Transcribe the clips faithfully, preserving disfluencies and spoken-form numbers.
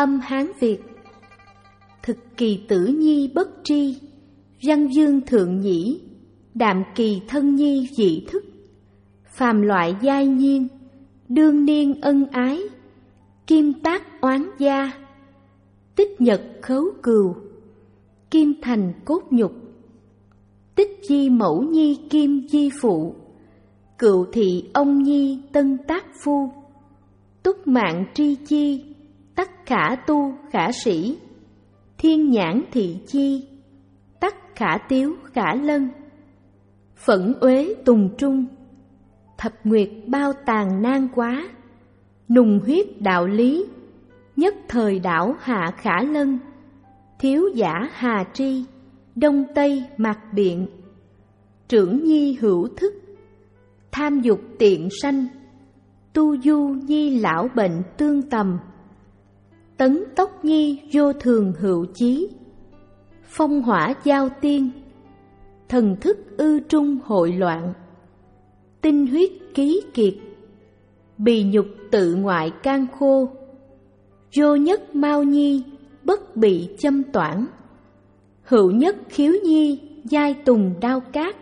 Âm Hán Việt. Thực kỳ tử nhi bất tri, văn dương thượng nhĩ, đạm kỳ thân nhi dị thức. Phàm loại giai nhiên, đương niên ân ái, kim tác oán gia, tích nhật khấu cừu, kim thành cốt nhục. Tích di mẫu nhi kim di phụ, cựu thị ông nhi tân tác phu. Túc mạng tri chi, tắc khả tu khả sĩ, thiên nhãn thị chi, tắc khả tiếu khả lân. Phẫn uế tùng trung, thập nguyệt bao tàn nan quá. Nùng huyết đạo lý, nhất thời đảo hạ khả lân. Thiếu giả hà tri, đông tây mặc biện. Trưởng nhi hữu thức, tham dục tiện sanh. Tu du nhi lão bệnh tương tầm, tấn tốc nhi vô thường hữu chí. Phong hỏa giao tiên, thần thức ư trung hội loạn. Tinh huyết ký kiệt, bì nhục tự ngoại can khô. Vô nhất mau nhi, bất bị châm toản. Hữu nhất khiếu nhi, giai tùng đao cát.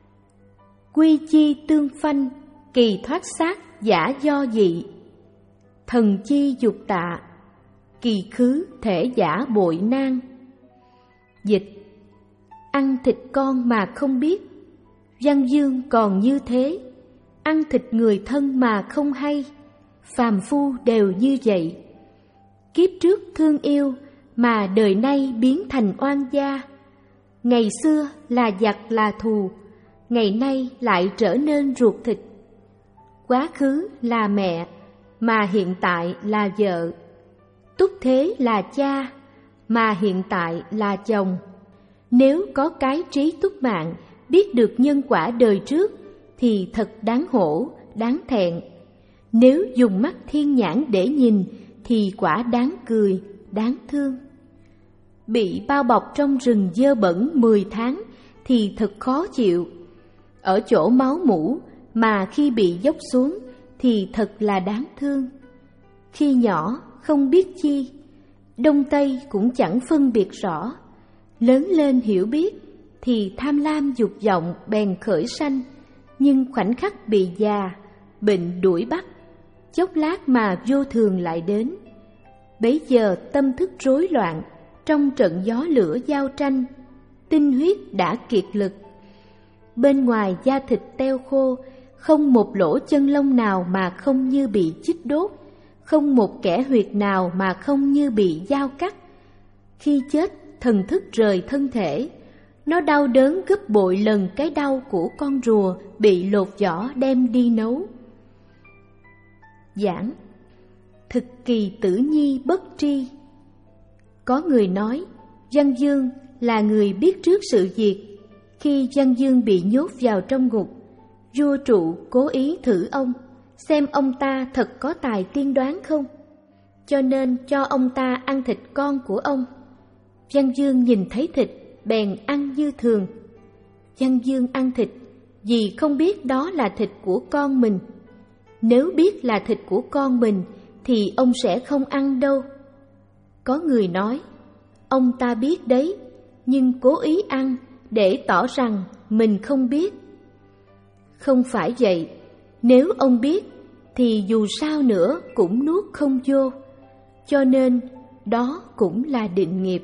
Quy chi tương phanh, kỳ thoát xác giả do dị. Thần chi dục tạ, kỳ khứ thể giả bội nan. Dịch: ăn thịt con mà không biết, văn dương còn như thế. Ăn thịt người thân mà không hay, phàm phu đều như vậy. Kiếp trước thương yêu mà đời nay biến thành oan gia. Ngày xưa là giặc là thù, ngày nay lại trở nên ruột thịt. Quá khứ là mẹ, mà hiện tại là vợ. Túc thế là cha, mà hiện tại là chồng. Nếu có cái trí túc mạng, biết được nhân quả đời trước, thì thật đáng hổ, đáng thẹn. Nếu dùng mắt thiên nhãn để nhìn, thì quả đáng cười, đáng thương. Bị bao bọc trong rừng dơ bẩn mười tháng thì thật khó chịu. Ở chỗ máu mủ mà khi bị dốc xuống thì thật là đáng thương. Khi nhỏ không biết chi, đông tây cũng chẳng phân biệt rõ. Lớn lên hiểu biết thì tham lam dục vọng bèn khởi sanh. Nhưng khoảnh khắc bị già, bệnh đuổi bắt, chốc lát mà vô thường lại đến. Bấy giờ tâm thức rối loạn, trong trận gió lửa giao tranh, tinh huyết đã kiệt lực. Bên ngoài da thịt teo khô, không một lỗ chân lông nào mà không như bị chích đốt, không một kẽ huyệt nào mà không như bị dao cắt. Khi chết, thần thức rời thân thể, nó đau đớn gấp bội lần cái đau của con rùa bị lột vỏ đem đi nấu. Giảng: thực kỳ tử nhi bất tri. Có người nói Văn Dương là người biết trước sự việc. Khi Văn Dương bị nhốt vào trong ngục, vua trụ cố ý thử ông, xem ông ta thật có tài tiên đoán không, cho nên cho ông ta ăn thịt con của ông. Văn Dương nhìn thấy thịt bèn ăn như thường. Văn Dương ăn thịt vì không biết đó là thịt của con mình. Nếu biết là thịt của con mình thì ông sẽ không ăn đâu. Có người nói, ông ta biết đấy, nhưng cố ý ăn để tỏ rằng mình không biết. Không phải vậy, nếu ông biết thì dù sao nữa cũng nuốt không vô, cho nên đó cũng là định nghiệp.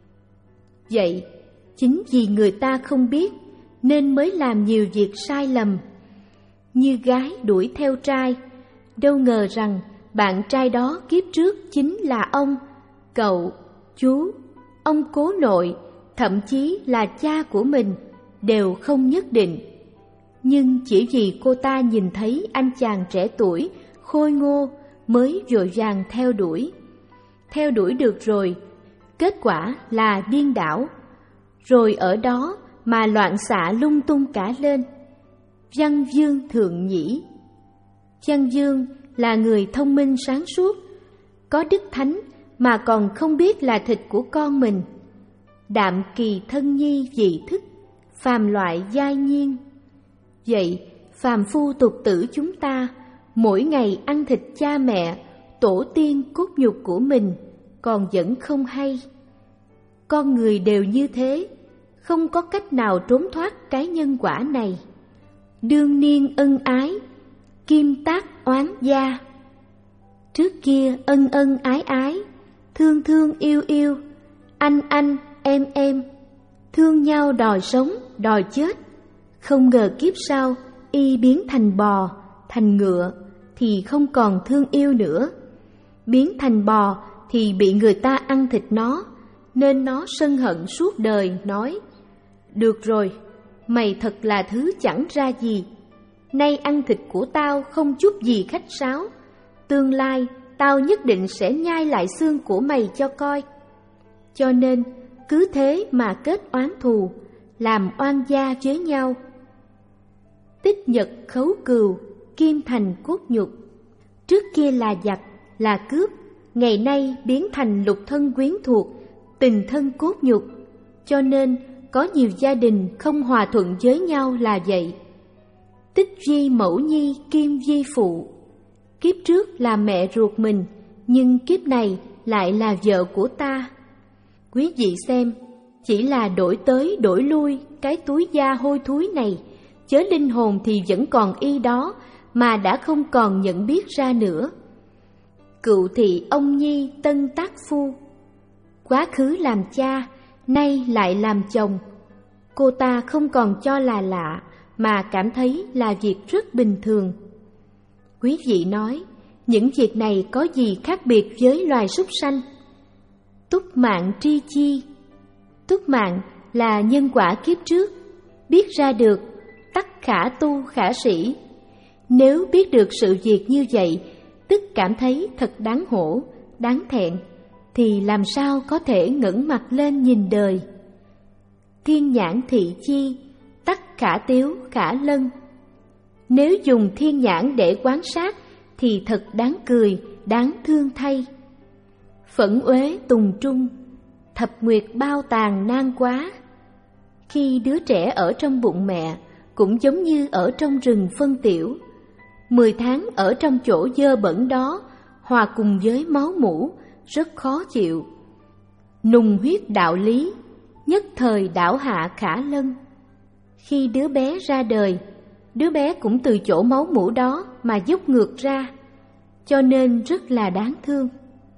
Vậy, chính vì người ta không biết nên mới làm nhiều việc sai lầm. Như gái đuổi theo trai, đâu ngờ rằng bạn trai đó kiếp trước chính là ông, cậu, chú, ông cố nội, thậm chí là cha của mình, đều không nhất định. Nhưng chỉ vì cô ta nhìn thấy anh chàng trẻ tuổi, khôi ngô mới vội vàng theo đuổi. Theo đuổi được rồi, kết quả là điên đảo. Rồi ở đó mà loạn xạ lung tung cả lên. Văn Dương thượng nhĩ. Văn Dương là người thông minh sáng suốt, có đức thánh mà còn không biết là thịt của con mình. Đạm kỳ thân nhi dị thức, phàm loại giai nhiên. Vậy phàm phu tục tử chúng ta mỗi ngày ăn thịt cha mẹ, tổ tiên cốt nhục của mình, còn vẫn không hay. Con người đều như thế, không có cách nào trốn thoát cái nhân quả này. Đương niên ân ái, kim tác oán gia. Trước kia ân ân ái ái, thương thương yêu yêu, anh anh em em, thương nhau đòi sống đòi chết. Không ngờ kiếp sau y biến thành bò, thành ngựa thì không còn thương yêu nữa. Biến thành bò thì bị người ta ăn thịt nó, nên nó sân hận suốt đời, nói: được rồi, mày thật là thứ chẳng ra gì. Nay ăn thịt của tao không chút gì khách sáo, tương lai tao nhất định sẽ nhai lại xương của mày cho coi. Cho nên cứ thế mà kết oán thù, làm oan gia với nhau. Tích nhật khấu cừu, kim thành cốt nhục. Trước kia là giặc, là cướp, ngày nay biến thành lục thân quyến thuộc, tình thân cốt nhục. Cho nên có nhiều gia đình không hòa thuận với nhau là vậy. Tích di mẫu nhi, kim di phụ. Kiếp trước là mẹ ruột mình, nhưng kiếp này lại là vợ của ta. Quý vị xem, chỉ là đổi tới đổi lui cái túi da hôi thối này, chớ linh hồn thì vẫn còn y đó, mà đã không còn nhận biết ra nữa. Cựu thị ông nhi tân tác phu. Quá khứ làm cha, nay lại làm chồng. Cô ta không còn cho là lạ, mà cảm thấy là việc rất bình thường. Quý vị nói, những việc này có gì khác biệt với loài súc sanh? Túc mạng tri chi. Túc mạng là nhân quả kiếp trước, biết ra được, tắc khả tu khả sĩ. Nếu biết được sự việc như vậy, tức cảm thấy thật đáng hổ, đáng thẹn, thì làm sao có thể ngẩng mặt lên nhìn đời. Thiên nhãn thị chi, tắc khả tiếu khả lân. Nếu dùng thiên nhãn để quan sát thì thật đáng cười, đáng thương thay. Phẫn uế tùng trung, thập nguyệt bao tàn nan quá. Khi đứa trẻ ở trong bụng mẹ cũng giống như ở trong rừng phân tiểu. Mười tháng ở trong chỗ dơ bẩn đó, hòa cùng với máu mủ, rất khó chịu. Nùng huyết đạo lý, nhất thời đảo hạ khả lân. Khi đứa bé ra đời, đứa bé cũng từ chỗ máu mủ đó mà dốc ngược ra, cho nên rất là đáng thương.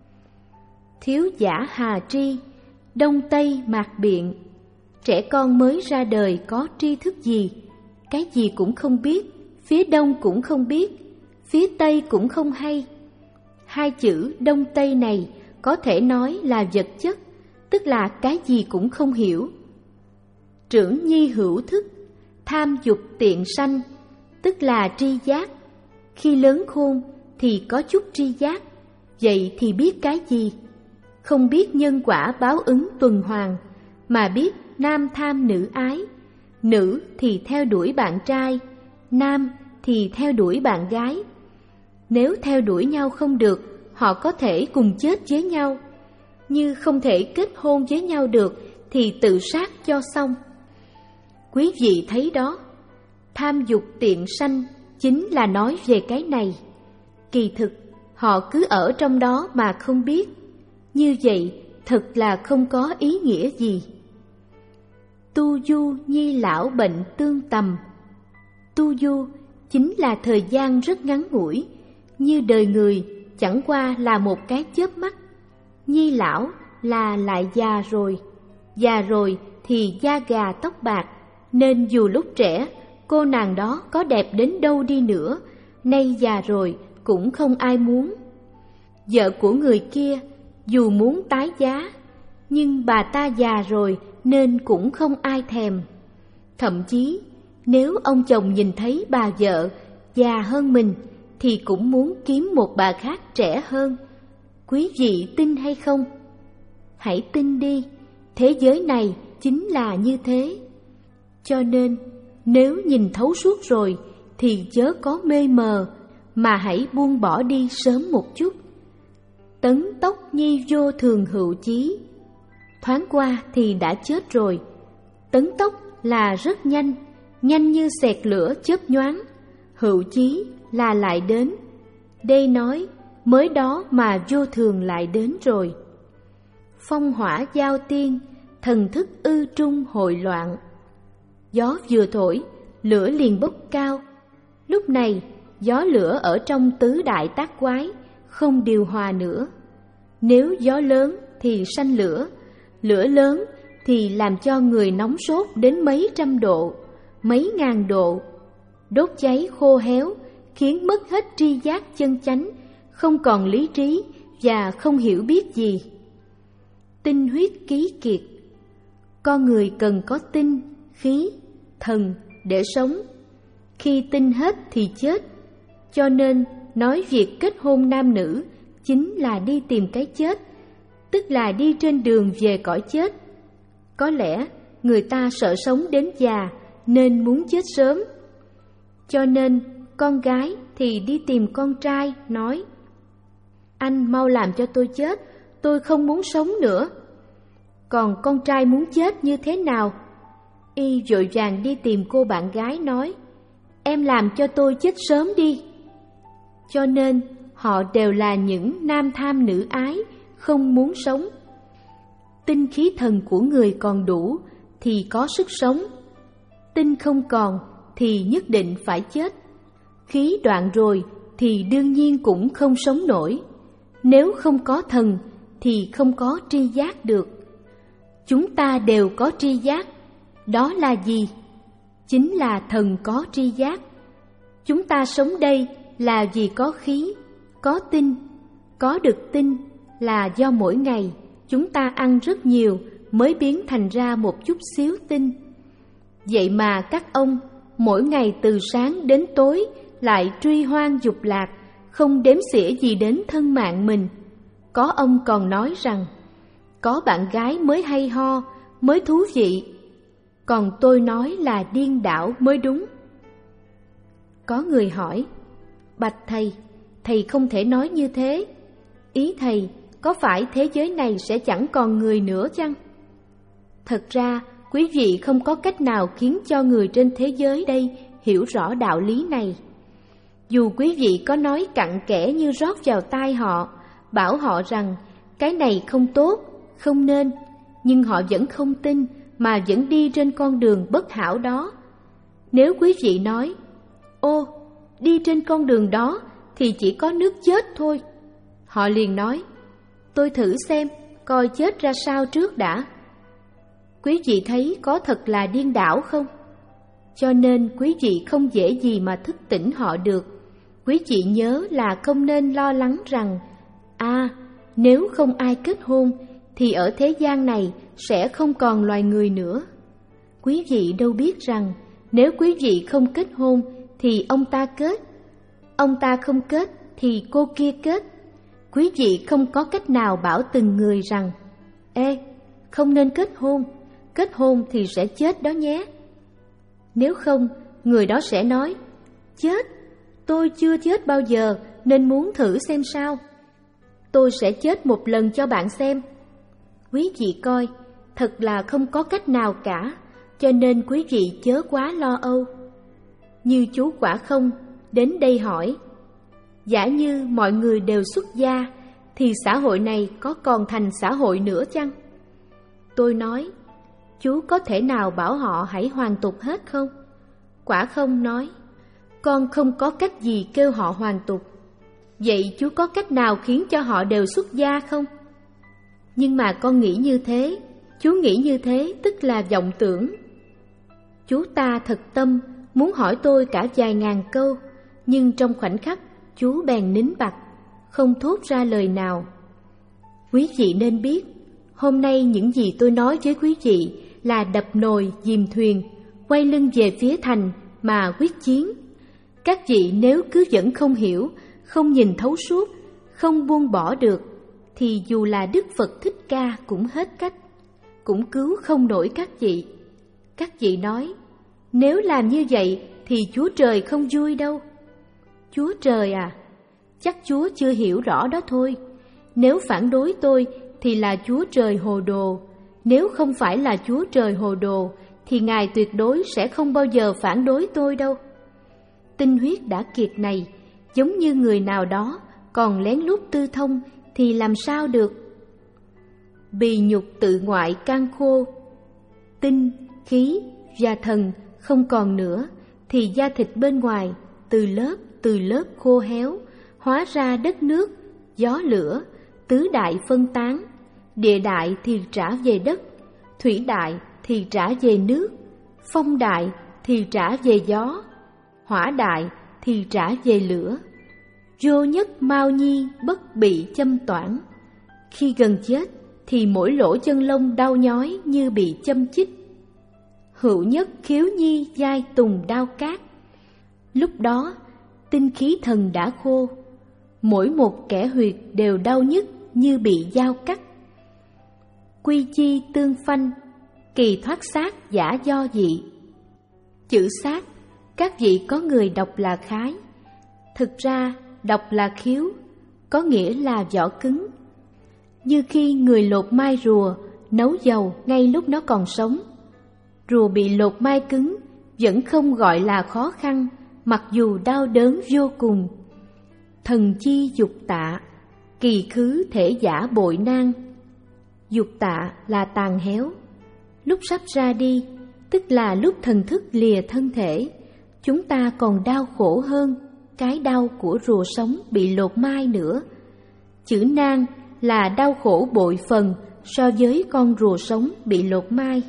Thiếu giả hà tri, đông tây mạc biện. Trẻ con mới ra đời có tri thức gì? Cái gì cũng không biết, phía đông cũng không biết, phía tây cũng không hay. Hai chữ đông tây này có thể nói là vật chất, tức là cái gì cũng không hiểu. Trưởng nhi hữu thức, tham dục tiện sanh, tức là tri giác. Khi lớn khôn thì có chút tri giác, vậy thì biết cái gì? Không biết nhân quả báo ứng tuần hoàn, mà biết nam tham nữ ái. Nữ thì theo đuổi bạn trai, nam thì theo đuổi bạn gái. Nếu theo đuổi nhau không được, họ có thể cùng chết với nhau. Như không thể kết hôn với nhau được thì tự sát cho xong. Quý vị thấy đó, tham dục tiện sanh chính là nói về cái này. Kỳ thực, họ cứ ở trong đó mà không biết. Như vậy thật là không có ý nghĩa gì. Tu du nhi lão bệnh tương tầm. Tu du chính là thời gian rất ngắn ngủi, như đời người chẳng qua là một cái chớp mắt. Nhi lão là lại già rồi, già rồi thì da gà tóc bạc, nên dù lúc trẻ cô nàng đó có đẹp đến đâu đi nữa, nay già rồi cũng không ai muốn. Vợ của người kia dù muốn tái giá, nhưng bà ta già rồi nên cũng không ai thèm. Thậm chí nếu ông chồng nhìn thấy bà vợ già hơn mình thì cũng muốn kiếm một bà khác trẻ hơn. Quý vị tin hay không? Hãy tin đi, thế giới này chính là như thế. Cho nên nếu nhìn thấu suốt rồi thì chớ có mê mờ, mà hãy buông bỏ đi sớm một chút. Tấn tốc nhi vô thường hữu chí. Thoáng qua thì đã chết rồi. Tấn tốc là rất nhanh, nhanh như xẹt lửa chớp nhoáng. Hữu chí là lại đến. Đây nói mới đó mà vô thường lại đến rồi. phong hỏa giao tiên, thần thức ư trung hội loạn. Gió vừa thổi, lửa liền bốc cao. Lúc này, gió lửa ở trong tứ đại tác quái không điều hòa nữa. Nếu gió lớn thì sanh lửa, lửa lớn thì làm cho người nóng sốt đến mấy trăm độ, mấy ngàn độ, đốt cháy khô héo, khiến mất hết tri giác chân chánh, không còn lý trí và không hiểu biết gì. Tinh huyết ký kiệt. Con người cần có tinh, khí, thần để sống. Khi tinh hết thì chết. Cho nên nói việc kết hôn nam nữ chính là đi tìm cái chết, tức là đi trên đường về cõi chết. Có lẽ người ta sợ sống đến già nên muốn chết sớm. Cho nên con gái thì đi tìm con trai nói: anh mau làm cho tôi chết, tôi không muốn sống nữa. Còn con trai muốn chết như thế nào? Y vội vàng đi tìm cô bạn gái nói: em làm cho tôi chết sớm đi. Cho nên họ đều là những nam tham nữ ái, không muốn sống. Tinh khí thần của người còn đủ thì có sức sống. Tinh không còn thì nhất định phải chết. Khí đoạn rồi thì đương nhiên cũng không sống nổi. Nếu không có thần thì không có tri giác được. Chúng ta đều có tri giác. Đó là gì? Chính là thần có tri giác. Chúng ta sống đây là vì có khí, có tinh. Có được tinh là do mỗi ngày chúng ta ăn rất nhiều mới biến thành ra một chút xíu tinh. Vậy mà các ông mỗi ngày từ sáng đến tối lại truy hoang dục lạc, không đếm xỉa gì đến thân mạng mình. Có ông còn nói rằng có bạn gái mới hay ho, mới thú vị. Còn tôi nói là điên đảo mới đúng. Có người hỏi: bạch thầy, thầy không thể nói như thế. Ý thầy có phải thế giới này sẽ chẳng còn người nữa chăng? Thật ra quý vị không có cách nào khiến cho người trên thế giới đây hiểu rõ đạo lý này. Dù quý vị có nói cặn kẽ như rót vào tai họ, bảo họ rằng cái này không tốt, không nên, nhưng họ vẫn không tin mà vẫn đi trên con đường bất hảo đó. Nếu quý vị nói: ô, đi trên con đường đó thì chỉ có nước chết thôi, họ liền nói: tôi thử xem, coi chết ra sao trước đã. Quý vị thấy có thật là điên đảo không? Cho nên quý vị không dễ gì mà thức tỉnh họ được. Quý vị nhớ là không nên lo lắng rằng à, nếu không ai kết hôn thì ở thế gian này sẽ không còn loài người nữa. Quý vị đâu biết rằng nếu quý vị không kết hôn thì ông ta kết, ông ta không kết thì cô kia kết. Quý vị không có cách nào bảo từng người rằng: ê, không nên kết hôn, kết hôn thì sẽ chết đó nhé. Nếu không, người đó sẽ nói: chết, tôi chưa chết bao giờ nên muốn thử xem sao. Tôi sẽ chết một lần cho bạn xem. Quý vị coi, thật là không có cách nào cả, cho nên quý vị chớ quá lo âu. Như chú Quả Không đến đây hỏi: giả như mọi người đều xuất gia thì xã hội này có còn thành xã hội nữa chăng? Tôi nói: chú có thể nào bảo họ hãy hoàn tục hết không? Quả Không nói: con không có cách gì kêu họ hoàn tục. Vậy chú có cách nào khiến cho họ đều xuất gia không? Nhưng mà con nghĩ như thế, chú nghĩ như thế tức là vọng tưởng. Chú ta thật tâm muốn hỏi tôi cả vài ngàn câu, nhưng trong khoảnh khắc chú bèn nín bặt, không thốt ra lời nào. Quý vị nên biết, hôm nay những gì tôi nói với quý vị là đập nồi dìm thuyền, quay lưng về phía thành mà quyết chiến. Các vị nếu cứ vẫn không hiểu, không nhìn thấu suốt, không buông bỏ được, thì dù là Đức Phật Thích Ca cũng hết cách, cũng cứu không nổi các vị. Các vị nói: nếu làm như vậy thì Chúa Trời không vui đâu. Chúa Trời à, chắc Chúa chưa hiểu rõ đó thôi. Nếu phản đối tôi thì là Chúa Trời hồ đồ. Nếu không phải là Chúa Trời hồ đồ thì Ngài tuyệt đối sẽ không bao giờ phản đối tôi đâu. Tinh huyết đã kiệt này, giống như người nào đó còn lén lút tư thông thì làm sao được. bì nhục tự ngoại can khô. Tinh, khí và thần không còn nữa, thì da thịt bên ngoài từ lớp từ lớp khô héo, hóa ra đất nước, gió lửa, tứ đại phân tán. Địa đại thì trả về đất, thủy đại thì trả về nước, phong đại thì trả về gió, hỏa đại thì trả về lửa. Vô nhất mau nhi bất bị châm toản. Khi gần chết thì mỗi lỗ chân lông đau nhói như bị châm chích. Hữu nhất khiếu nhi giai tùng đao cát. Lúc đó tinh khí thần đã khô, mỗi một kẻ huyệt đều đau nhức như bị dao cắt. Quy chi tương phanh, kỳ thoát xác giả do dị. Chữ xác, các vị có người đọc là khái, thực ra đọc là khiếu, có nghĩa là vỏ cứng. Như khi người lột mai rùa, nấu dầu ngay lúc nó còn sống. Rùa bị lột mai cứng vẫn không gọi là khó khăn, mặc dù đau đớn vô cùng. Thần chi dục tạ, kỳ khứ thể giả bội nan. Dục tạ là tàn héo. Lúc sắp ra đi, tức là lúc thần thức lìa thân thể, chúng ta còn đau khổ hơn cái đau của rùa sống bị lột mai nữa. Chữ nan là đau khổ bội phần so với con rùa sống bị lột mai.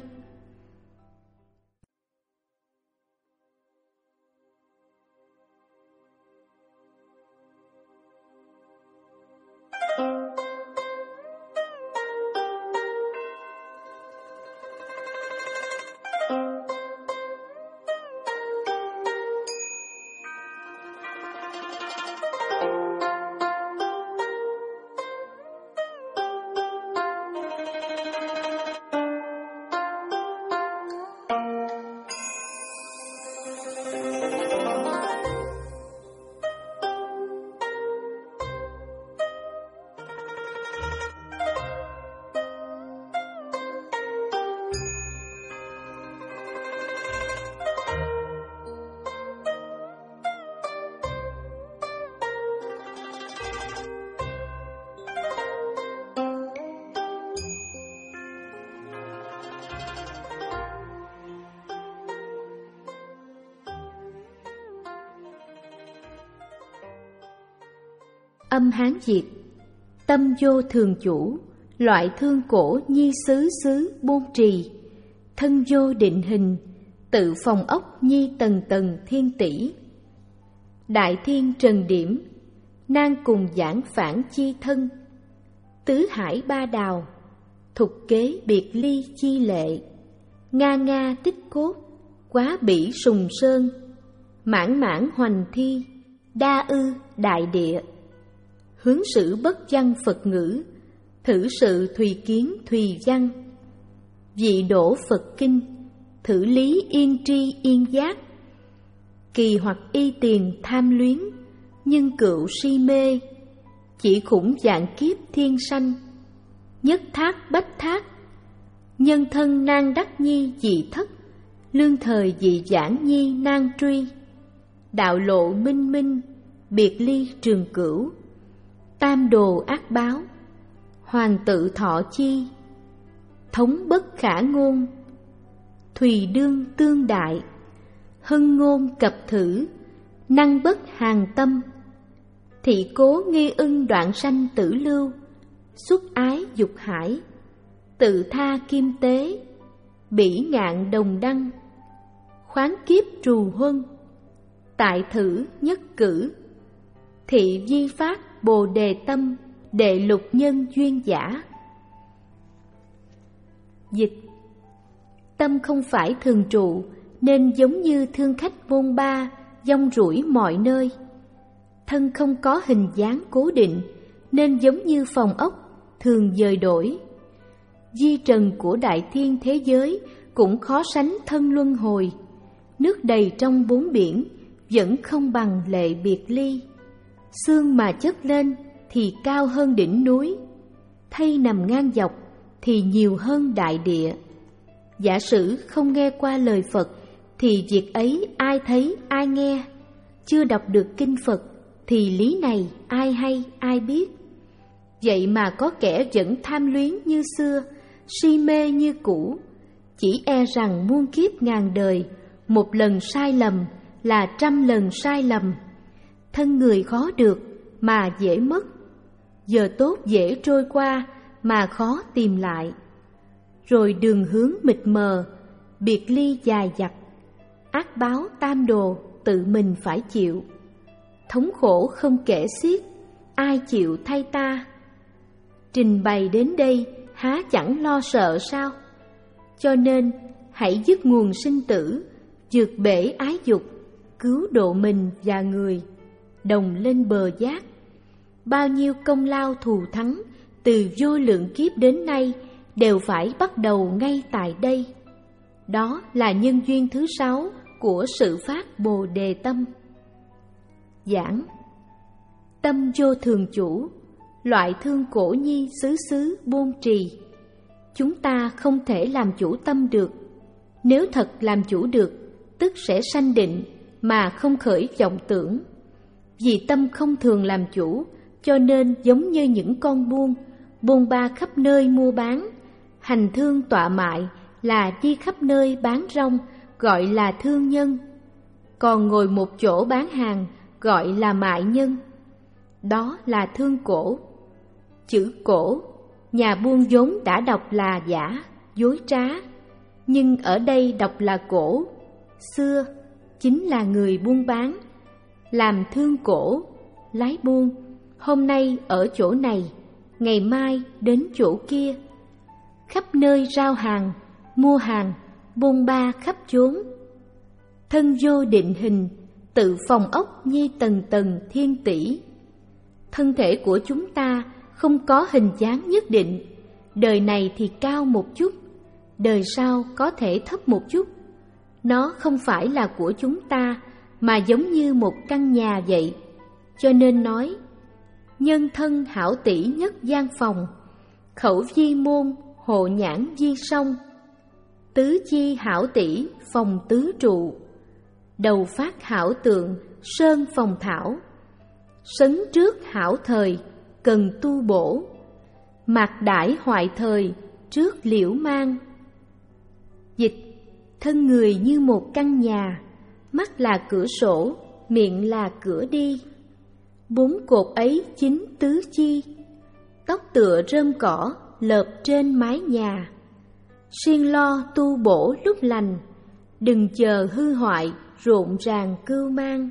Âm Hán Việt. Tâm vô thường chủ, loại thương cổ nhi xứ xứ buôn trì. Thân vô định hình, tự phòng ốc nhi tầng tầng thiên tỷ. Đại thiên trần điểm, nan cùng giảng phản chi thân. Tứ hải ba đào, thục kế biệt ly chi lệ. Nga nga tích cốt, quá bỉ sùng sơn. Mãn mãn hoành thi, đa ư đại địa. Hướng sử bất văn Phật ngữ, thử sự thùy kiến thùy văn. Dị đổ Phật kinh, thử lý yên tri yên giác. Kỳ hoặc y tiền tham luyến, nhân cựu si mê. Chỉ khủng dạng kiếp thiên sanh, nhất thác bách thác. Nhân thân nan đắc nhi dị thất, lương thời dị giảng nhi nan truy. Đạo lộ minh minh, biệt ly trường cửu. Tam đồ ác báo, hoàng tự thọ chi. Thống bất khả ngôn, thùy đương tương đại. Hưng ngôn cập thử, năng bất hàng tâm. Thị cố nghi ưng đoạn sanh tử lưu. Xuất ái dục hải, tự tha kim tế. Bỉ ngạn đồng đăng, khoáng kiếp trù huân. Tại thử nhất cử, thị di phát bồ đề tâm. Đệ lục nhân duyên giả. Dịch. Tâm không phải thường trụ, nên giống như thương khách bôn ba, dông rủi mọi nơi. Thân không có hình dáng cố định, nên giống như phòng ốc, thường dời đổi. Di trần của đại thiên thế giới cũng khó sánh thân luân hồi. Nước đầy trong bốn biển, vẫn không bằng lệ biệt ly. Xương mà chất lên thì cao hơn đỉnh núi, thay nằm ngang dọc thì nhiều hơn đại địa. Giả sử không nghe qua lời Phật thì việc ấy ai thấy ai nghe. Chưa đọc được kinh Phật thì lý này ai hay ai biết. Vậy mà có kẻ vẫn tham luyến như xưa, si mê như cũ. Chỉ e rằng muôn kiếp ngàn đời, một lần sai lầm là trăm lần sai lầm. Thân người khó được mà dễ mất, giờ tốt dễ trôi qua mà khó tìm lại. Rồi đường hướng mịt mờ, biệt ly dài dặt, ác báo tam đồ tự mình phải chịu. Thống khổ không kể xiết, ai chịu thay ta? Trình bày đến đây há chẳng lo sợ sao? Cho nên hãy dứt nguồn sinh tử, vượt bể ái dục, cứu độ mình và người, đồng lên bờ giác. Bao nhiêu công lao thù thắng từ vô lượng kiếp đến nay đều phải bắt đầu ngay tại đây. Đó là nhân duyên thứ sáu của sự phát Bồ Đề tâm. Giảng: tâm vô thường chủ, loại thương cổ nhi xứ xứ buông trì. Chúng ta không thể làm chủ tâm được. Nếu thật làm chủ được, tức sẽ sanh định mà không khởi vọng tưởng. Vì tâm không thường làm chủ, cho nên giống như những con buôn, bôn ba khắp nơi mua bán. Hành thương tọa mại là đi khắp nơi bán rong, gọi là thương nhân. Còn ngồi một chỗ bán hàng, gọi là mại nhân. Đó là thương cổ. Chữ cổ, nhà buôn vốn đã đọc là giả, dối trá. Nhưng ở đây đọc là cổ. Xưa, chính là người buôn bán. Làm thương cổ, lái buôn. Hôm nay ở chỗ này, ngày mai đến chỗ kia. Khắp nơi rao hàng, mua hàng, bôn ba khắp chốn. Thân vô định hình, tự phòng ốc nhi tầng tầng thiên tỷ. Thân thể của chúng ta không có hình dáng nhất định. Đời này thì cao một chút, đời sau có thể thấp một chút. Nó không phải là của chúng ta, mà giống như một căn nhà vậy. Cho nên nói, nhân thân hảo tỷ nhất gian phòng, khẩu di môn hộ nhãn di song. Tứ chi hảo tỷ phòng tứ trụ, đầu phát hảo tượng sơn phòng thảo. Sấn trước hảo thời cần tu bổ, mạc đãi hoại thời trước liễu mang. Dịch: thân người như một căn nhà, mắt là cửa sổ, miệng là cửa đi. Bốn cột ấy chính tứ chi, tóc tựa rơm cỏ lợp trên mái nhà. Siêng lo tu bổ lúc lành, đừng chờ hư hoại rộn ràng cưu mang.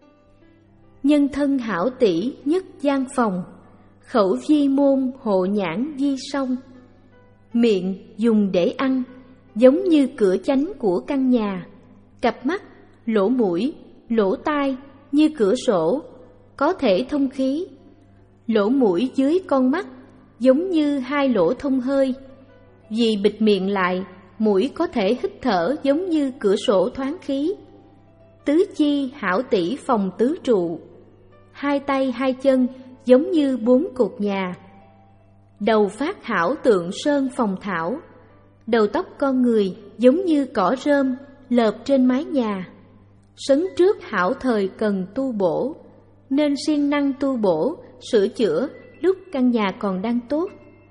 Nhân thân hảo tỷ nhất gian phòng, khẩu di môn hộ nhãn di song. Miệng dùng để ăn, giống như cửa chánh của căn nhà. Cặp mắt, lỗ mũi, lỗ tai như cửa sổ, có thể thông khí. Lỗ mũi dưới con mắt giống như hai lỗ thông hơi. Vì bịt miệng lại, mũi có thể hít thở giống như cửa sổ thoáng khí. Tứ chi hảo tỷ phòng tứ trụ, hai tay hai chân giống như bốn cột nhà. Đầu phát hảo tượng sơn phòng thảo, đầu tóc con người giống như cỏ rơm lợp trên mái nhà. Sấn trước hảo thời cần tu bổ, nên siêng năng tu bổ, sửa chữa lúc căn nhà còn đang tốt.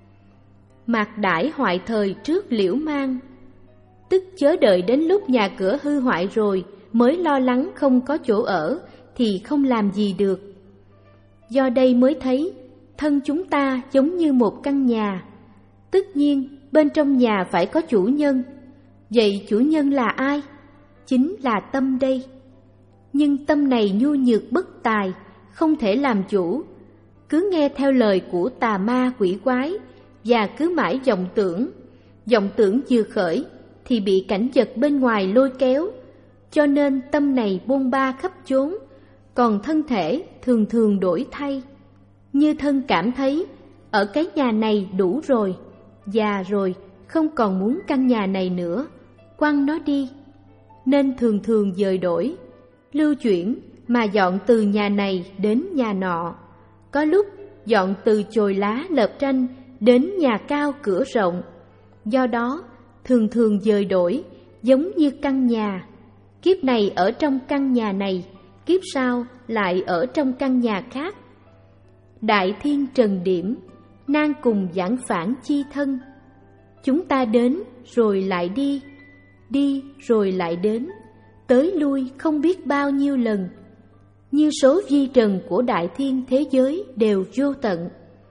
Mạc đãi hoại thời trước liễu mang, tức chớ đợi đến lúc nhà cửa hư hoại rồi mới lo lắng không có chỗ ở thì không làm gì được. Do đây mới thấy thân chúng ta giống như một căn nhà, tất nhiên bên trong nhà phải có chủ nhân. Vậy chủ nhân là ai? Chính là tâm đây. Nhưng tâm này nhu nhược bất tài, không thể làm chủ, cứ nghe theo lời của tà ma quỷ quái và cứ mãi vọng tưởng. Vọng tưởng vừa khởi thì bị cảnh vật bên ngoài lôi kéo, cho nên tâm này bôn ba khắp chốn. Còn thân thể thường thường đổi thay, như thân cảm thấy ở cái nhà này đủ rồi, già rồi, không còn muốn căn nhà này nữa, quăng nó đi. Nên thường thường dời đổi, lưu chuyển mà dọn từ nhà này đến nhà nọ. Có lúc dọn từ chồi lá lợp tranh đến nhà cao cửa rộng. Do đó thường thường dời đổi, giống như căn nhà. Kiếp này ở trong căn nhà này, kiếp sau lại ở trong căn nhà khác. Đại thiên trần điểm, nan cùng giảng phản chi thân. Chúng ta đến rồi lại đi, đi rồi lại đến, tới lui không biết bao nhiêu lần, như số vi trần của đại thiên thế giới đều vô tận.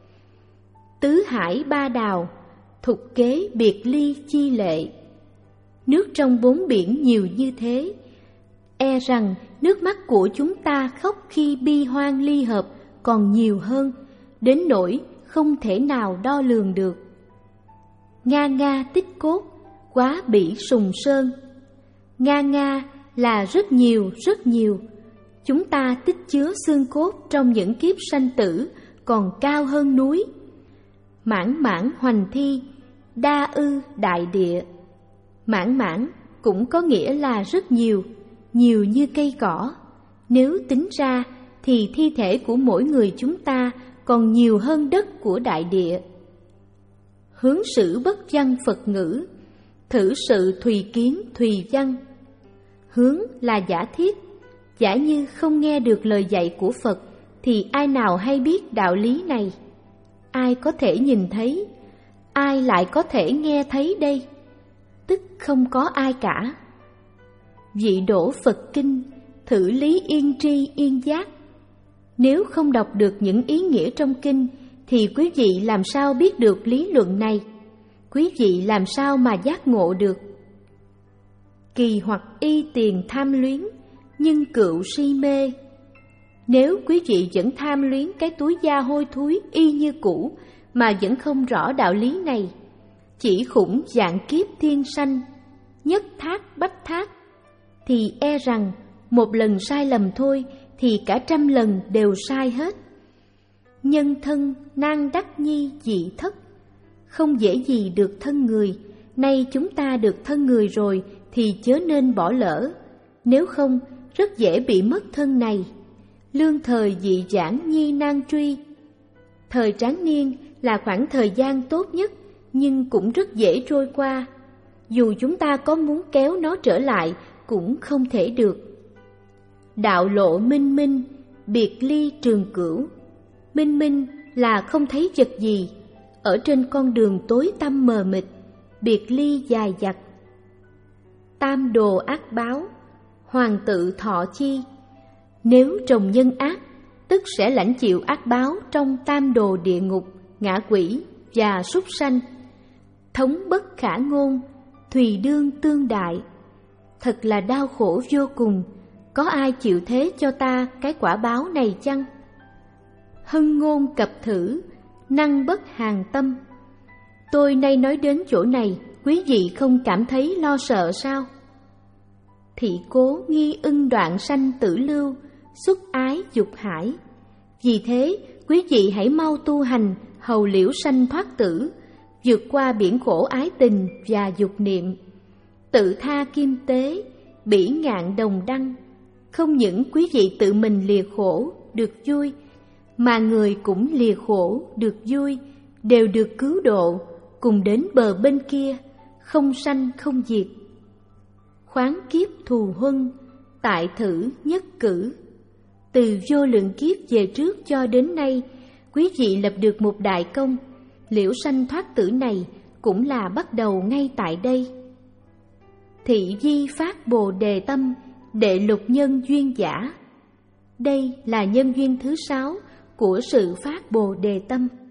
Tứ hải ba đào, thục kế biệt ly chi lệ. Nước trong bốn biển nhiều như thế, e rằng nước mắt của chúng ta khóc khi bi hoang ly hợp còn nhiều hơn, đến nỗi không thể nào đo lường được. Nga nga tích cốt, quá bỉ sùng sơn. Nga nga là rất nhiều, rất nhiều. Chúng ta tích chứa xương cốt trong những kiếp sanh tử còn cao hơn núi. Mãn mãn hoành thi, đa ư đại địa. Mãn mãn cũng có nghĩa là rất nhiều, nhiều như cây cỏ. Nếu tính ra thì thi thể của mỗi người chúng ta còn nhiều hơn đất của đại địa. Hướng sử bất văn Phật ngữ, thử sự thùy kiến thùy văn. Hướng là giả thiết, giả như không nghe được lời dạy của Phật thì ai nào hay biết đạo lý này? Ai có thể nhìn thấy, ai lại có thể nghe thấy đây? Tức không có ai cả. Vị đổ Phật kinh, thử lý yên tri yên giác. Nếu không đọc được những ý nghĩa trong kinh thì quý vị làm sao biết được lý luận này? Quý vị làm sao mà giác ngộ được? Kỳ hoặc y tiền tham luyến, nhưng cựu si mê. Nếu quý vị vẫn tham luyến cái túi da hôi thối y như cũ mà vẫn không rõ đạo lý này, chỉ khủng dạng kiếp thiên sanh, nhất thác bách thác, thì e rằng một lần sai lầm thôi thì cả trăm lần đều sai hết. Nhân thân nan đắc nhi dị thất, không dễ gì được thân người. Nay chúng ta được thân người rồi thì chớ nên bỏ lỡ, nếu không rất dễ bị mất thân này. Lương thời dị giảng nhi nan truy. Thời tráng niên là khoảng thời gian tốt nhất, nhưng cũng rất dễ trôi qua. Dù chúng ta có muốn kéo nó trở lại cũng không thể được. Đạo lộ minh minh, biệt ly trường cửu. Minh minh là không thấy vật gì, ở trên con đường tối tăm mờ mịt, biệt ly dài dặt. Tam đồ ác báo, hoàng tự thọ chi. Nếu trồng nhân ác, tức sẽ lãnh chịu ác báo trong tam đồ địa ngục, ngạ quỷ và súc sanh. Thống bất khả ngôn, thùy đương tương đại. Thật là đau khổ vô cùng, có ai chịu thế cho ta cái quả báo này chăng? Hưng ngôn cập thử, năng bất hàng tâm. Tôi nay nói đến chỗ này, quý vị không cảm thấy lo sợ sao? Thị cố nghi ưng đoạn sanh tử lưu, xuất ái dục hải. Vì thế, quý vị hãy mau tu hành, hầu liễu sanh thoát tử, vượt qua biển khổ ái tình và dục niệm. Tự tha kim tế, bỉ ngạn đồng đăng. Không những quý vị tự mình lìa khổ, được vui, mà người cũng lìa khổ, được vui, đều được cứu độ, cùng đến bờ bên kia, không sanh không diệt. Khoáng kiếp thù huân, tại thử nhất cử. Từ vô lượng kiếp về trước cho đến nay, quý vị lập được một đại công. Liễu sanh thoát tử này cũng là bắt đầu ngay tại đây. Thị di phát bồ đề tâm, đệ lục nhân duyên giả. Đây là nhân duyên thứ sáu của sự phát bồ đề tâm.